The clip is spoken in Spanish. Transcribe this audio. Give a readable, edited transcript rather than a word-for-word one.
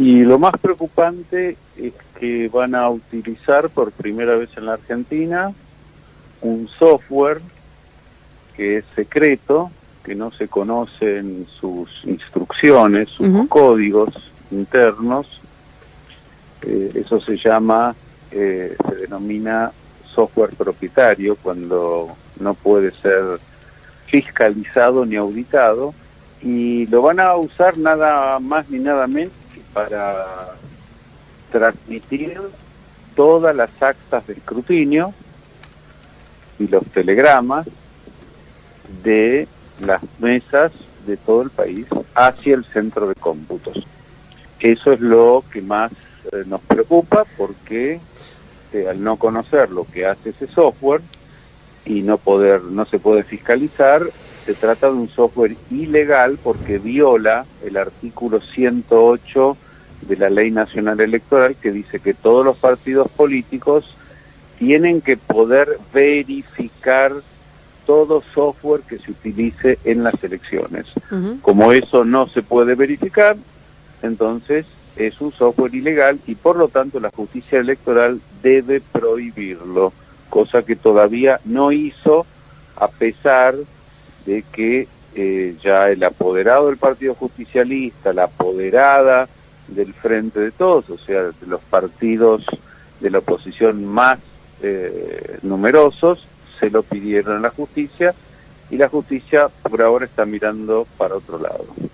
Y lo más preocupante es que van a utilizar por primera vez en la Argentina un software que es secreto, que no se conocen sus instrucciones, sus códigos internos. Eso se denomina software propietario, cuando no puede ser fiscalizado ni auditado, y lo van a usar nada más ni nada menos que para transmitir todas las actas de escrutinio y los telegramas de las mesas de todo el país hacia el centro de cómputos. Eso es lo que más nos preocupa, porque al no conocer lo que hace ese software y no se puede fiscalizar, se trata de un software ilegal porque viola el artículo 108 de la Ley Nacional Electoral, que dice que todos los partidos políticos tienen que poder verificar todo software que se utilice en las elecciones. Como eso no se puede verificar, entonces es un software ilegal y por lo tanto la justicia electoral debe prohibirlo, cosa que todavía no hizo, a pesar de que ya el apoderado del Partido Justicialista, la apoderada del Frente de Todos, o sea, de los partidos de la oposición más numerosos, se lo pidieron a la justicia, y la justicia por ahora está mirando para otro lado.